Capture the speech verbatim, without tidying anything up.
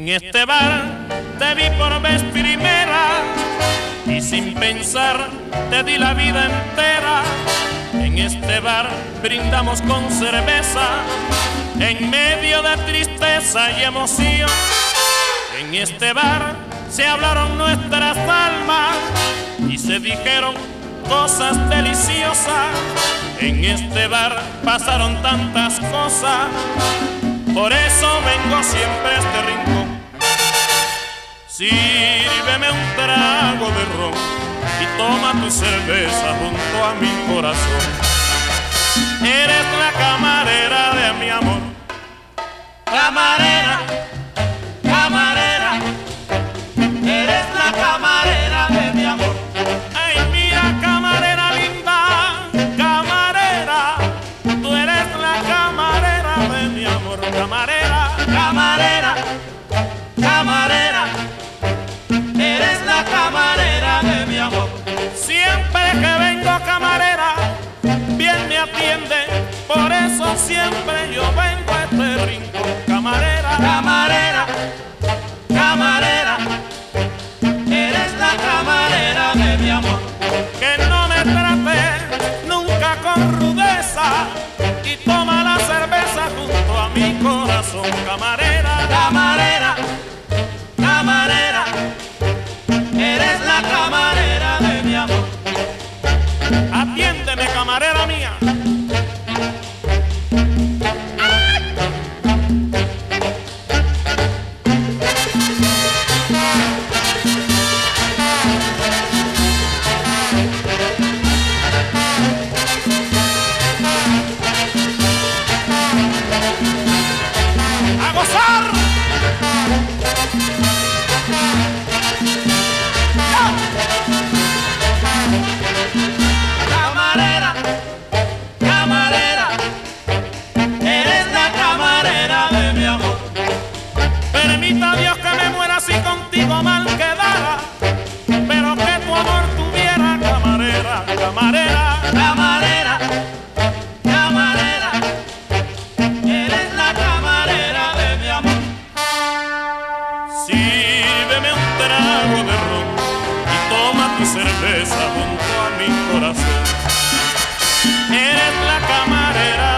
En este bar te vi por vez primera y sin pensar te di la vida entera. En este bar brindamos con cerveza en medio de tristeza y emoción. En este bar se hablaron nuestras almas y se dijeron cosas deliciosas. En este bar pasaron tantas cosas, por eso vengo siempre a este rincón. Sírveme un trago de ron y toma tu cerveza junto a mi corazón. Eres la camarera de mi amor. Camarera, camarera, eres la camarera de mi amor. Ay, mira, camarera linda, camarera, tú eres la camarera de mi amor. Camarera, camarera, camarera, eres la camarera de mi amor. Siempre que vengo, camarera, bien me atiende, por eso siempre yo vengo a este rincón. Camarera, camarera, camarera, eres la camarera de mi amor. Que no me trate nunca con rudeza y toma la cerveza junto a mi corazón. Camarera, camarera, camarera, eres la camarera de mi amor. Atiéndeme, camarera mía. ¡A gozar! Camarera, camarera, eres la camarera de mi amor. Permita Dios que me muera si contigo mal quedara, pero que tu amor tuviera, camarera, camarera, camarera, camarera, eres la camarera de mi amor. Sírveme un trago de ron y toma tu cerveza junto a mi corazón. Eres la camarera